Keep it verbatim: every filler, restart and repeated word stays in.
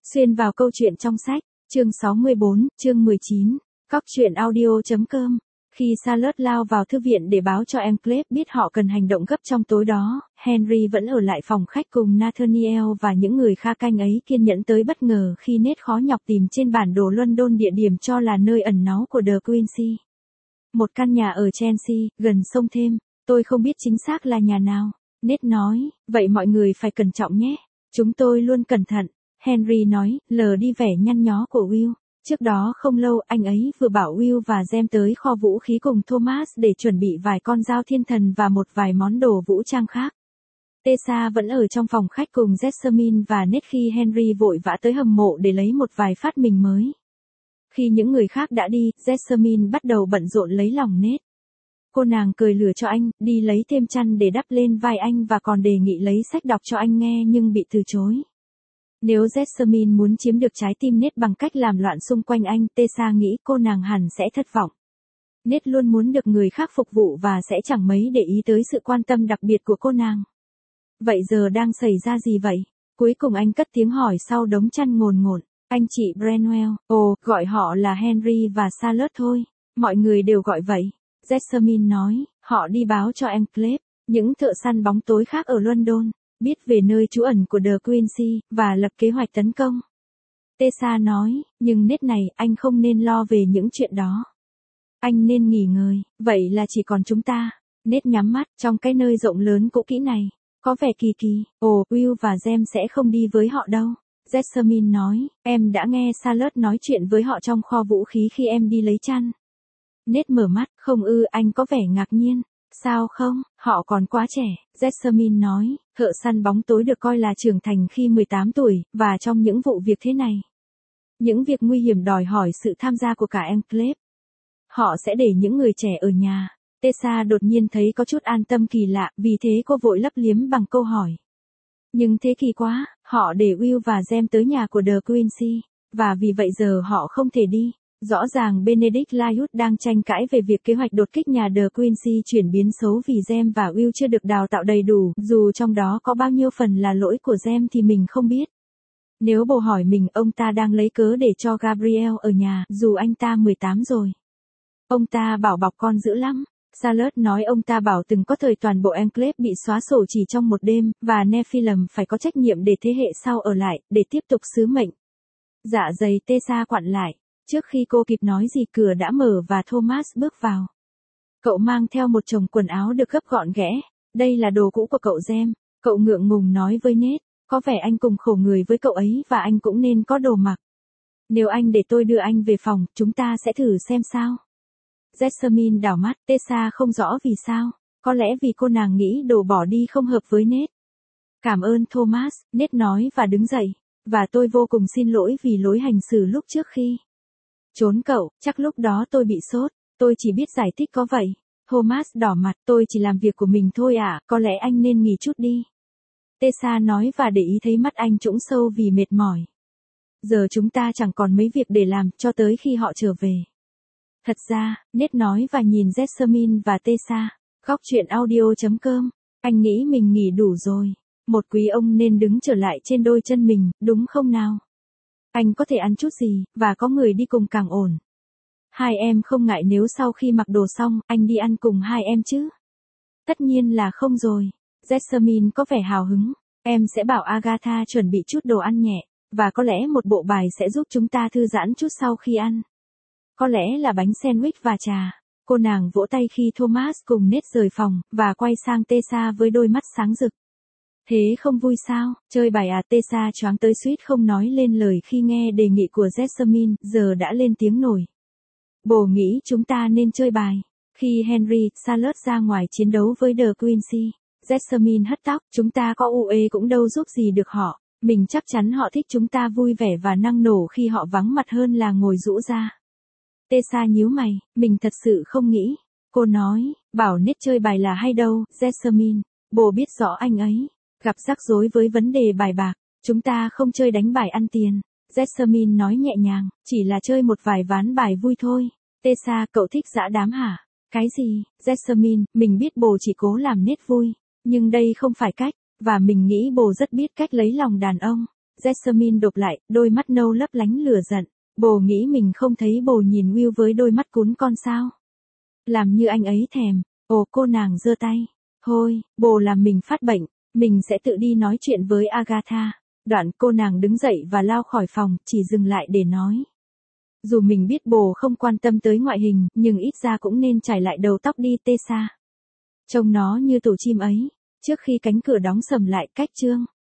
Xuyên vào câu chuyện trong sách, chương sáu mươi bốn, chương mười chín, cóc truyện audio.com. Khi Charlotte lao vào thư viện để báo cho Enclave biết họ cần hành động gấp trong tối đó, Henry vẫn ở lại phòng khách cùng Nathaniel và những người kha canh ấy kiên nhẫn tới bất ngờ khi Ned khó nhọc tìm trên bản đồ London địa điểm cho là nơi ẩn náu của The Quincy. Một căn nhà ở Chelsea, gần sông Thêm, tôi không biết chính xác là nhà nào, Ned nói, vậy mọi người phải cẩn trọng nhé. Chúng tôi luôn cẩn thận, Henry nói, lờ đi vẻ nhăn nhó của Will. Trước đó không lâu anh ấy vừa bảo Will và Jem tới kho vũ khí cùng Thomas để chuẩn bị vài con dao thiên thần và một vài món đồ vũ trang khác. Tessa vẫn ở trong phòng khách cùng Jessamine và Ned khi Henry vội vã tới hầm mộ để lấy một vài phát minh mới. Khi những người khác đã đi, Jessamine bắt đầu bận rộn lấy lòng Ned. Cô nàng cười lừa cho anh, đi lấy thêm chăn để đắp lên vai anh và còn đề nghị lấy sách đọc cho anh nghe nhưng bị từ chối. Nếu Jessamine muốn chiếm được trái tim Ned bằng cách làm loạn xung quanh anh, Tessa nghĩ cô nàng hẳn sẽ thất vọng. Ned luôn muốn được người khác phục vụ và sẽ chẳng mấy để ý tới sự quan tâm đặc biệt của cô nàng. Vậy giờ đang xảy ra gì vậy? Cuối cùng anh cất tiếng hỏi sau đống chăn ngồn ngộn. Anh chị Branwell, ồ, gọi họ là Henry và Charlotte thôi. Mọi người đều gọi vậy. Jessamine nói, họ đi báo cho Enclave, những thợ săn bóng tối khác ở London, biết về nơi trú ẩn của The Quincy, và lập kế hoạch tấn công. Tessa nói, nhưng Ned này, anh không nên lo về những chuyện đó. Anh nên nghỉ ngơi, vậy là chỉ còn chúng ta. Ned nhắm mắt, trong cái nơi rộng lớn cũ kỹ này, có vẻ kỳ kỳ, ồ, Will và Jem sẽ không đi với họ đâu. Jessamine nói, em đã nghe Charlotte nói chuyện với họ trong kho vũ khí khi em đi lấy chăn. Ned mở mắt, không ư, anh có vẻ ngạc nhiên. Sao không, họ còn quá trẻ, Jessamine nói, thợ săn bóng tối được coi là trưởng thành khi mười tám tuổi, và trong những vụ việc thế này. Những việc nguy hiểm đòi hỏi sự tham gia của cả Enclave. Họ sẽ để những người trẻ ở nhà. Tessa đột nhiên thấy có chút an tâm kỳ lạ, vì thế cô vội lấp liếm bằng câu hỏi. Nhưng thế kỳ quá, họ để Will và Jem tới nhà của The Quincy, và vì vậy giờ họ không thể đi. Rõ ràng Benedict Lywood đang tranh cãi về việc kế hoạch đột kích nhà The Quincy chuyển biến xấu vì Jem và Will chưa được đào tạo đầy đủ, dù trong đó có bao nhiêu phần là lỗi của Jem thì mình không biết. Nếu bồ hỏi mình, ông ta đang lấy cớ để cho Gabriel ở nhà, dù anh ta mười tám rồi. Ông ta bảo bọc con dữ lắm. Charlotte nói ông ta bảo từng có thời toàn bộ Enclave bị xóa sổ chỉ trong một đêm, và Nephilim phải có trách nhiệm để thế hệ sau ở lại, để tiếp tục sứ mệnh. Dạ dày Tessa quặn lại. Trước khi cô kịp nói gì cửa đã mở và Thomas bước vào. Cậu mang theo một chồng quần áo được gấp gọn ghẽ. Đây là đồ cũ của cậu Jem. Cậu ngượng ngùng nói với Ned. Có vẻ anh cùng khổ người với cậu ấy và anh cũng nên có đồ mặc. Nếu anh để tôi đưa anh về phòng, chúng ta sẽ thử xem sao. Jessamine đảo mắt, Tessa không rõ vì sao. Có lẽ vì cô nàng nghĩ đồ bỏ đi không hợp với Ned. Cảm ơn Thomas, Ned nói và đứng dậy. Và tôi vô cùng xin lỗi vì lối hành xử lúc trước khi. Trốn cậu, chắc lúc đó tôi bị sốt, tôi chỉ biết giải thích có vậy. Thomas đỏ mặt, tôi chỉ làm việc của mình thôi ạ, à, có lẽ anh nên nghỉ chút đi. Tessa nói và để ý thấy mắt anh trũng sâu vì mệt mỏi. Giờ chúng ta chẳng còn mấy việc để làm cho tới khi họ trở về. Thật ra, Ned nói và nhìn Jessamine và Tessa, góc truyện audio.com, anh nghĩ mình nghỉ đủ rồi. Một quý ông nên đứng trở lại trên đôi chân mình, đúng không nào? Anh có thể ăn chút gì, và có người đi cùng càng ổn. Hai em không ngại nếu sau khi mặc đồ xong, anh đi ăn cùng hai em chứ? Tất nhiên là không rồi. Jessamine có vẻ hào hứng. Em sẽ bảo Agatha chuẩn bị chút đồ ăn nhẹ, và có lẽ một bộ bài sẽ giúp chúng ta thư giãn chút sau khi ăn. Có lẽ là bánh sandwich và trà. Cô nàng vỗ tay khi Thomas cùng Ned rời phòng, và quay sang Tessa với đôi mắt sáng rực. Thế không vui sao, chơi bài à? Tessa choáng tới suýt không nói lên lời khi nghe đề nghị của Jessamine, giờ đã lên tiếng nổi. Bồ nghĩ chúng ta nên chơi bài. Khi Henry, Charlotte ra ngoài chiến đấu với The Quincy, Jessamine hất tóc, chúng ta có u ê cũng đâu giúp gì được họ. Mình chắc chắn họ thích chúng ta vui vẻ và năng nổ khi họ vắng mặt hơn là ngồi rũ ra. Tessa nhíu mày, mình thật sự không nghĩ. Cô nói, bảo Ned chơi bài là hay đâu, Jessamine, bồ biết rõ anh ấy. Gặp rắc rối với vấn đề bài bạc, chúng ta không chơi đánh bài ăn tiền. Jessamine nói nhẹ nhàng, chỉ là chơi một vài ván bài vui thôi. Tessa, cậu thích dã đám hả? Cái gì? Jessamine, mình biết bồ chỉ cố làm Ned vui, nhưng đây không phải cách, và mình nghĩ bồ rất biết cách lấy lòng đàn ông. Jessamine đột lại, đôi mắt nâu lấp lánh lửa giận. Bồ nghĩ mình không thấy bồ nhìn Will với đôi mắt cún con sao? Làm như anh ấy thèm. Ồ, cô nàng giơ tay. Thôi, bồ làm mình phát bệnh, mình sẽ tự đi nói chuyện với Agatha. Đoạn cô nàng đứng dậy và lao khỏi phòng, chỉ dừng lại để nói. Dù mình biết bồ không quan tâm tới ngoại hình, nhưng ít ra cũng nên trải lại đầu tóc đi Tessa. Trông nó như tổ chim ấy. Trước khi cánh cửa đóng sầm lại, cách chương.